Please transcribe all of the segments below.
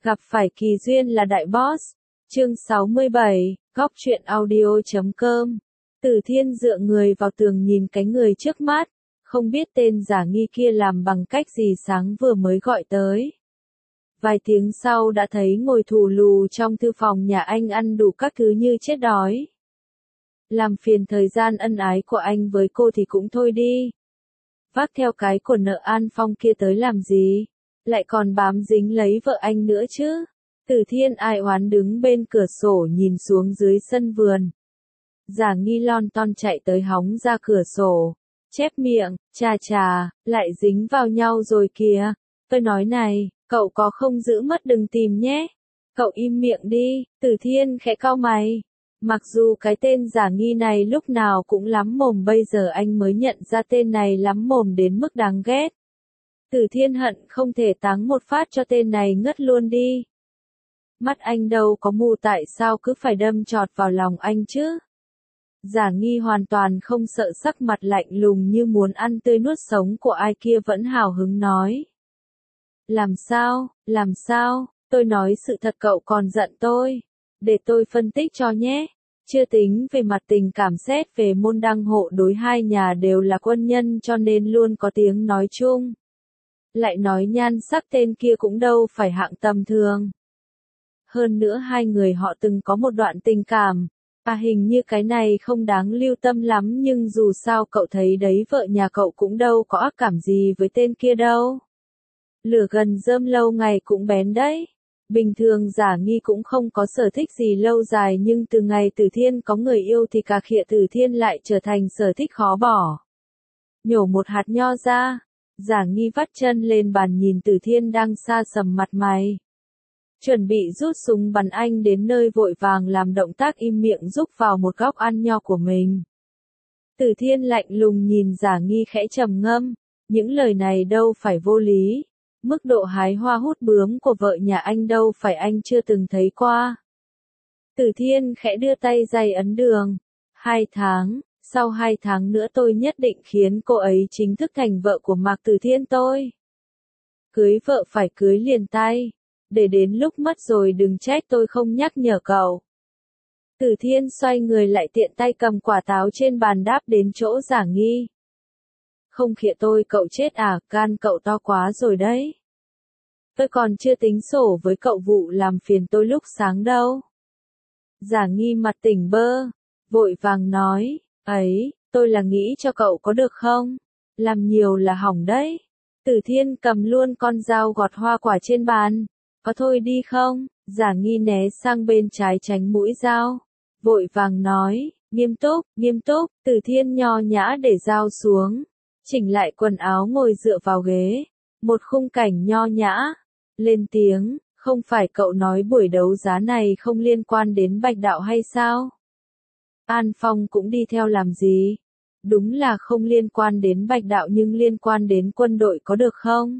Gặp phải kỳ duyên là đại boss. Chương 67, góc truyện audio.com. Tử Thiên dựa người vào tường nhìn cái người trước mắt, không biết tên giả nghi kia làm bằng cách gì sáng vừa mới gọi tới. Vài tiếng sau đã thấy ngồi thù lù trong thư phòng nhà anh ăn đủ các thứ như chết đói. Làm phiền thời gian ân ái của anh với cô thì cũng thôi đi. Vác theo cái của nợ An Phong kia tới làm gì? Lại còn bám dính lấy vợ anh nữa chứ. Tử Thiên ai oán đứng bên cửa sổ nhìn xuống dưới sân vườn. Giả nghi lon ton chạy tới hóng ra cửa sổ. Chép miệng, chà, lại dính vào nhau rồi kìa. Tôi nói này, cậu có không giữ mất đừng tìm nhé. Cậu im miệng đi, Tử Thiên khẽ cau mày. Mặc dù cái tên giả nghi này lúc nào cũng lắm mồm, bây giờ anh mới nhận ra tên này lắm mồm đến mức đáng ghét. Tử Thiên hận không thể táng một phát cho tên này ngất luôn đi. Mắt anh đâu có mù, tại sao cứ phải đâm chọt vào lòng anh chứ? Giả nghi hoàn toàn không sợ, sắc mặt lạnh lùng như muốn ăn tươi nuốt sống của ai kia vẫn hào hứng nói. Làm sao, tôi nói sự thật cậu còn giận tôi. Để tôi phân tích cho nhé. Chưa tính về mặt tình cảm, xét về môn đăng hộ đối hai nhà đều là quân nhân cho nên luôn có tiếng nói chung. Lại nói nhan sắc tên kia cũng đâu phải hạng tầm thường. Hơn nữa hai người họ từng có một đoạn tình cảm. Hình như cái này không đáng lưu tâm lắm, nhưng dù sao cậu thấy đấy, vợ nhà cậu cũng đâu có ác cảm gì với tên kia đâu. Lửa gần rơm lâu ngày cũng bén đấy. Bình thường giả nghi cũng không có sở thích gì lâu dài, nhưng từ ngày Tử Thiên có người yêu thì cà khịa Tử Thiên lại trở thành sở thích khó bỏ. Nhổ một hạt nho ra, giả nghi vắt chân lên bàn nhìn Tử Thiên đang xa sầm mặt mày. Chuẩn bị rút súng bắn anh đến nơi, vội vàng làm động tác im miệng rúc vào một góc ăn nho của mình. Tử Thiên lạnh lùng nhìn giả nghi khẽ trầm ngâm, những lời này đâu phải vô lý. Mức độ hái hoa hút bướm của vợ nhà anh đâu phải anh chưa từng thấy qua. Tử Thiên khẽ đưa tay giày ấn đường. 2 tháng, sau 2 tháng nữa tôi nhất định khiến cô ấy chính thức thành vợ của Mạc Tử Thiên tôi. Cưới vợ phải cưới liền tay. Để đến lúc mất rồi đừng trách tôi không nhắc nhở cậu. Tử Thiên xoay người lại tiện tay cầm quả táo trên bàn đáp đến chỗ giả nghi. Không khịa tôi cậu chết à, gan cậu to quá rồi đấy. Tôi còn chưa tính sổ với cậu vụ làm phiền tôi lúc sáng đâu. Giả nghi mặt tỉnh bơ, vội vàng nói, ấy, tôi là nghĩ cho cậu có được không? Làm nhiều là hỏng đấy. Tử Thiên cầm luôn con dao gọt hoa quả trên bàn. Có thôi đi không? Giả nghi né sang bên trái tránh mũi dao. Vội vàng nói, nghiêm túc, Tử Thiên nho nhã để dao xuống. Chỉnh lại quần áo ngồi dựa vào ghế. Một khung cảnh nho nhã. Lên tiếng, không phải cậu nói buổi đấu giá này không liên quan đến Bạch Đạo hay sao? An Phong cũng đi theo làm gì? Đúng là không liên quan đến Bạch Đạo nhưng liên quan đến quân đội có được không?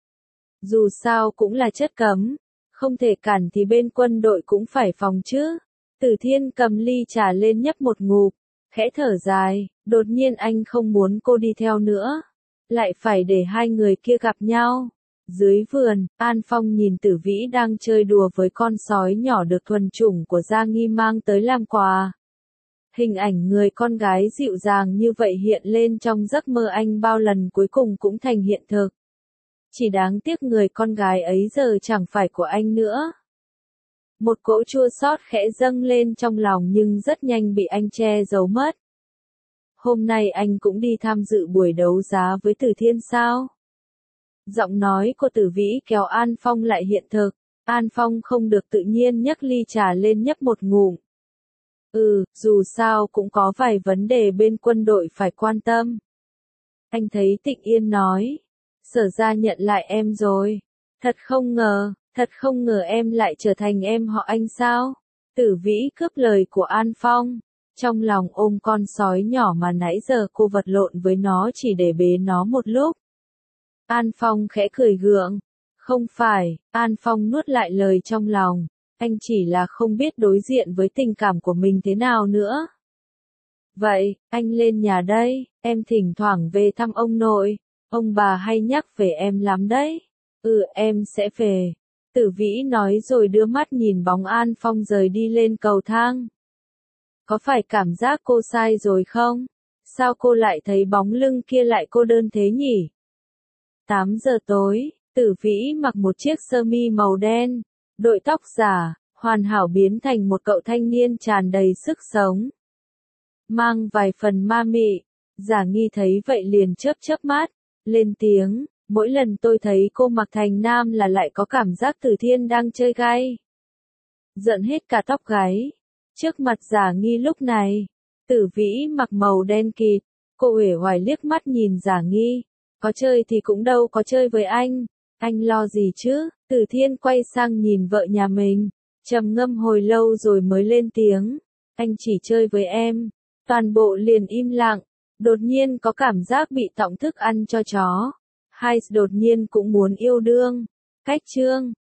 Dù sao cũng là chất cấm, không thể cản thì bên quân đội cũng phải phòng chứ. Tử Thiên cầm ly trà lên nhấp một ngụm, khẽ thở dài, đột nhiên anh không muốn cô đi theo nữa. Lại phải để hai người kia gặp nhau. Dưới vườn, An Phong nhìn Tử Vĩ đang chơi đùa với con sói nhỏ được thuần chủng của Gia Nghi mang tới làm quà. Hình ảnh người con gái dịu dàng như vậy hiện lên trong giấc mơ anh bao lần, cuối cùng cũng thành hiện thực. Chỉ đáng tiếc người con gái ấy giờ chẳng phải của anh nữa. Một cỗ chua xót khẽ dâng lên trong lòng nhưng rất nhanh bị anh che giấu mất. Hôm nay anh cũng đi tham dự buổi đấu giá với Tử Thiên sao? Giọng nói của Tử Vĩ kéo An Phong lại hiện thực. An Phong không được tự nhiên nhấc ly trà lên nhấp một ngụm. Dù sao cũng có vài vấn đề bên quân đội phải quan tâm. Anh thấy Tịnh Yên nói. Sở ra nhận lại em rồi. Thật không ngờ em lại trở thành em họ anh sao? Tử Vĩ cướp lời của An Phong. Trong lòng ôm con sói nhỏ mà nãy giờ cô vật lộn với nó chỉ để bế nó một lúc. An Phong khẽ cười gượng. Không phải, An Phong nuốt lại lời trong lòng. Anh chỉ là không biết đối diện với tình cảm của mình thế nào nữa. Vậy, anh lên nhà đây, em thỉnh thoảng về thăm ông nội. Ông bà hay nhắc về em lắm đấy. Em sẽ về. Tử Vĩ nói rồi đưa mắt nhìn bóng An Phong rời đi lên cầu thang. Có phải cảm giác cô sai rồi không? Sao cô lại thấy bóng lưng kia lại cô đơn thế nhỉ? 8 giờ tối, Tử Vĩ mặc một chiếc sơ mi màu đen, đội tóc giả, hoàn hảo biến thành một cậu thanh niên tràn đầy sức sống. Mang vài phần ma mị, Giả Nghi thấy vậy liền chớp chớp mắt, lên tiếng, mỗi lần tôi thấy cô mặc thành nam là lại có cảm giác Tử Thiên đang chơi gay. Giận hết cả tóc gáy. Trước mặt Giả Nghi lúc này, Tử Vĩ mặc màu đen kịt, cô uể oải liếc mắt nhìn Giả Nghi, có chơi thì cũng đâu có chơi với anh lo gì chứ? Tử Thiên quay sang nhìn vợ nhà mình, trầm ngâm hồi lâu rồi mới lên tiếng, anh chỉ chơi với em. Toàn bộ liền im lặng, đột nhiên có cảm giác bị tọng thức ăn cho chó. Hai đột nhiên cũng muốn yêu đương. Cách chương